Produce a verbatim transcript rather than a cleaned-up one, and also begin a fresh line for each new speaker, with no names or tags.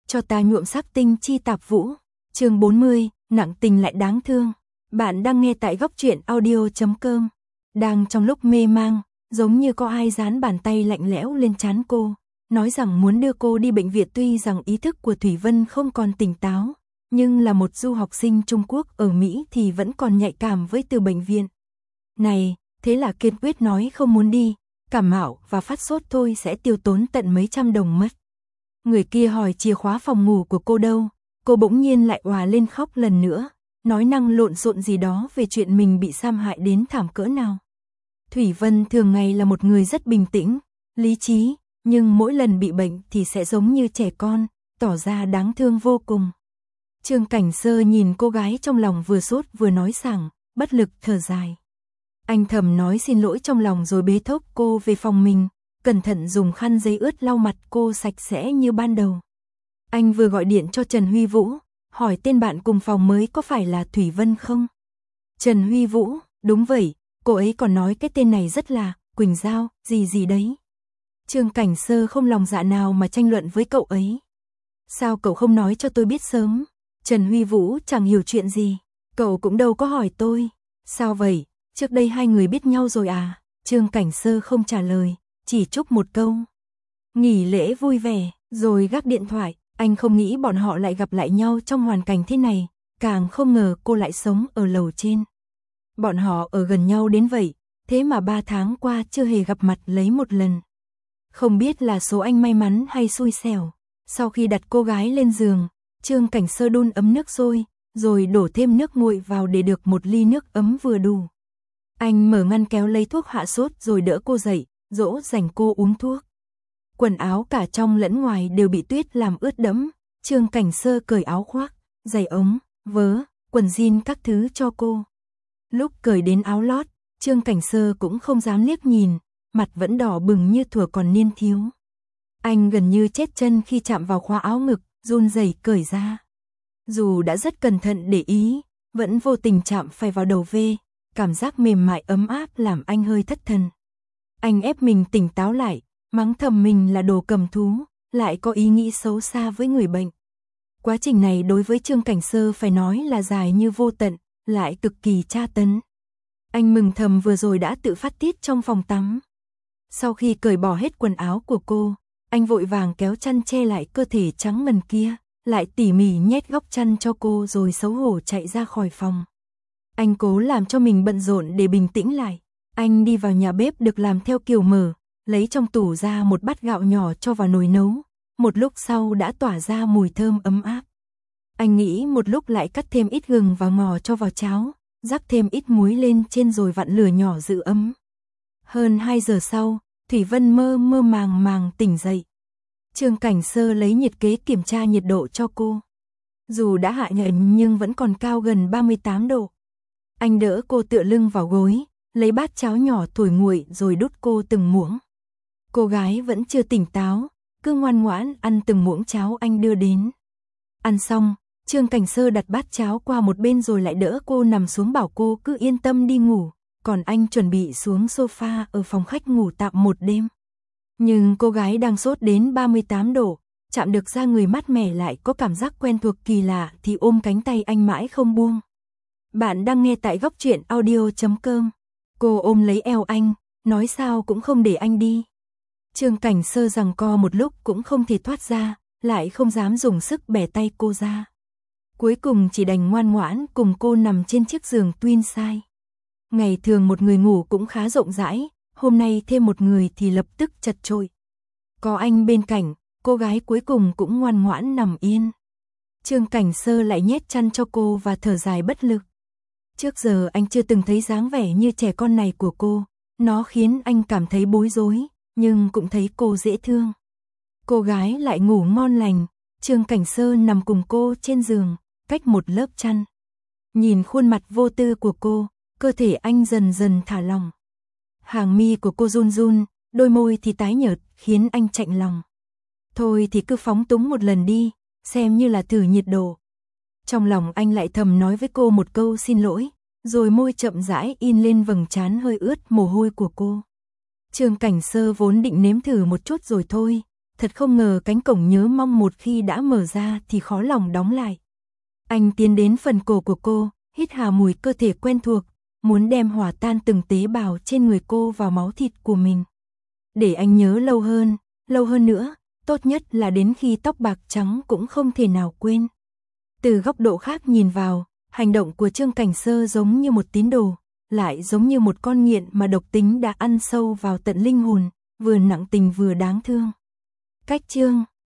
cho ta nhuộm sắc tinh chi tạp vũ. Chương bốn mươi, nặng tình lại đáng thương. Bạn đang nghe tại góc truyện audio chấm com. Đang trong lúc mê mang, giống như có ai dán bàn tay lạnh lẽo lên trán cô, nói rằng muốn đưa cô đi bệnh viện. Tuy rằng ý thức của Thủy Vân không còn tỉnh táo, nhưng là một du học sinh Trung Quốc ở Mỹ thì vẫn còn nhạy cảm với từ bệnh viện này, thế là kiên quyết nói không muốn đi, cảm mạo và phát sốt thôi sẽ tiêu tốn tận mấy trăm đồng mất. Người kia hỏi chìa khóa phòng ngủ của cô đâu, cô bỗng nhiên lại òa lên khóc lần nữa, nói năng lộn xộn gì đó về chuyện mình bị xâm hại đến thảm cỡ nào. Thủy Vân thường ngày là một người rất bình tĩnh, lý trí, nhưng mỗi lần bị bệnh thì sẽ giống như trẻ con, tỏ ra đáng thương vô cùng. Trương Cảnh Sơ nhìn cô gái trong lòng vừa sốt vừa nói sảng, bất lực thở dài. Anh thầm nói xin lỗi trong lòng rồi bế thốc cô về phòng mình, cẩn thận dùng khăn giấy ướt lau mặt cô sạch sẽ như ban đầu. Anh vừa gọi điện cho Trần Huy Vũ, hỏi tên bạn cùng phòng mới có phải là Thủy Vân không? Trần Huy Vũ, đúng vậy, cô ấy còn nói cái tên này rất là Quỳnh Giao, gì gì đấy. Trương Cảnh Sơ không lòng dạ nào mà tranh luận với cậu ấy. Sao cậu không nói cho tôi biết sớm? Trần Huy Vũ chẳng hiểu chuyện gì, cậu cũng đâu có hỏi tôi. Sao vậy, trước đây hai người biết nhau rồi à? Trương Cảnh Sơ không trả lời, chỉ chúc một câu nghỉ lễ vui vẻ, rồi gác điện thoại. Anh không nghĩ bọn họ lại gặp lại nhau trong hoàn cảnh thế này, càng không ngờ cô lại sống ở lầu trên. Bọn họ ở gần nhau đến vậy, thế mà ba tháng qua chưa hề gặp mặt lấy một lần. Không biết là số anh may mắn hay xui xẻo. Sau khi đặt cô gái lên giường, Trương Cảnh Sơ đun ấm nước sôi, rồi đổ thêm nước nguội vào để được một ly nước ấm vừa đủ. Anh mở ngăn kéo lấy thuốc hạ sốt rồi đỡ cô dậy, dỗ dành cô uống thuốc. Quần áo cả trong lẫn ngoài đều bị tuyết làm ướt đẫm. Trương Cảnh Sơ cởi áo khoác, giày ống, vớ, quần jean các thứ cho cô. Lúc cởi đến áo lót, Trương Cảnh Sơ cũng không dám liếc nhìn, mặt vẫn đỏ bừng như thuở còn niên thiếu. Anh gần như chết chân khi chạm vào khóa áo ngực, run rẩy cởi ra. Dù đã rất cẩn thận để ý, vẫn vô tình chạm phải vào đầu vê, cảm giác mềm mại ấm áp làm anh hơi thất thần. Anh ép mình tỉnh táo lại, mắng thầm mình là đồ cầm thú, lại có ý nghĩ xấu xa với người bệnh. Quá trình này đối với Trương Cảnh Sơ phải nói là dài như vô tận, lại cực kỳ tra tấn. Anh mừng thầm vừa rồi đã tự phát tiết trong phòng tắm. Sau khi cởi bỏ hết quần áo của cô, anh vội vàng kéo chăn che lại cơ thể trắng ngần kia, lại tỉ mỉ nhét góc chăn cho cô rồi xấu hổ chạy ra khỏi phòng. Anh cố làm cho mình bận rộn để bình tĩnh lại. Anh đi vào nhà bếp được làm theo kiểu mở, lấy trong tủ ra một bát gạo nhỏ cho vào nồi nấu, một lúc sau đã tỏa ra mùi thơm ấm áp. Anh nghĩ một lúc lại cắt thêm ít gừng và ngò cho vào cháo, rắc thêm ít muối lên trên rồi vặn lửa nhỏ giữ ấm. Hơn hai giờ sau, Thủy Vân mơ mơ màng màng tỉnh dậy. Trương Cảnh Sơ lấy nhiệt kế kiểm tra nhiệt độ cho cô. Dù đã hạ nhiệt nhưng vẫn còn cao gần ba mươi tám độ. Anh đỡ cô tựa lưng vào gối, lấy bát cháo nhỏ thổi nguội rồi đút cô từng muỗng. Cô gái vẫn chưa tỉnh táo, cứ ngoan ngoãn ăn từng muỗng cháo anh đưa đến. Ăn xong, Trương Cảnh Sơ đặt bát cháo qua một bên rồi lại đỡ cô nằm xuống bảo cô cứ yên tâm đi ngủ, còn anh chuẩn bị xuống sofa ở phòng khách ngủ tạm một đêm. Nhưng cô gái đang sốt đến ba mươi tám độ, chạm được da người mát mẻ lại có cảm giác quen thuộc kỳ lạ thì ôm cánh tay anh mãi không buông. Bạn đang nghe tại góc truyện audio chấm com. Cô ôm lấy eo anh, nói sao cũng không để anh đi. Trương Cảnh Sơ giằng co một lúc cũng không thể thoát ra, lại không dám dùng sức bẻ tay cô ra. Cuối cùng chỉ đành ngoan ngoãn cùng cô nằm trên chiếc giường twin size. Ngày thường một người ngủ cũng khá rộng rãi, hôm nay thêm một người thì lập tức chật chội. Có anh bên cạnh, cô gái cuối cùng cũng ngoan ngoãn nằm yên. Trương Cảnh Sơ lại nhét chăn cho cô và thở dài bất lực. Trước giờ anh chưa từng thấy dáng vẻ như trẻ con này của cô, nó khiến anh cảm thấy bối rối, nhưng cũng thấy cô dễ thương. Cô gái lại ngủ ngon lành, Trương Cảnh Sơ nằm cùng cô trên giường, cách một lớp chăn. Nhìn khuôn mặt vô tư của cô, cơ thể anh dần dần thả lỏng. Hàng mi của cô run run, đôi môi thì tái nhợt, khiến anh chạnh lòng. Thôi thì cứ phóng túng một lần đi, xem như là thử nhiệt độ. Trong lòng anh lại thầm nói với cô một câu xin lỗi, rồi môi chậm rãi in lên vầng trán hơi ướt mồ hôi của cô. Trương Cảnh Sơ vốn định nếm thử một chút rồi thôi, thật không ngờ cánh cổng nhớ mong một khi đã mở ra thì khó lòng đóng lại. Anh tiến đến phần cổ của cô, hít hà mùi cơ thể quen thuộc, muốn đem hòa tan từng tế bào trên người cô vào máu thịt của mình. Để anh nhớ lâu hơn, lâu hơn nữa, tốt nhất là đến khi tóc bạc trắng cũng không thể nào quên. Từ góc độ khác nhìn vào, hành động của Trương Cảnh Sơ giống như một tín đồ, lại giống như một con nghiện mà độc tính đã ăn sâu vào tận linh hồn, vừa nặng tình vừa đáng thương. Cách Trương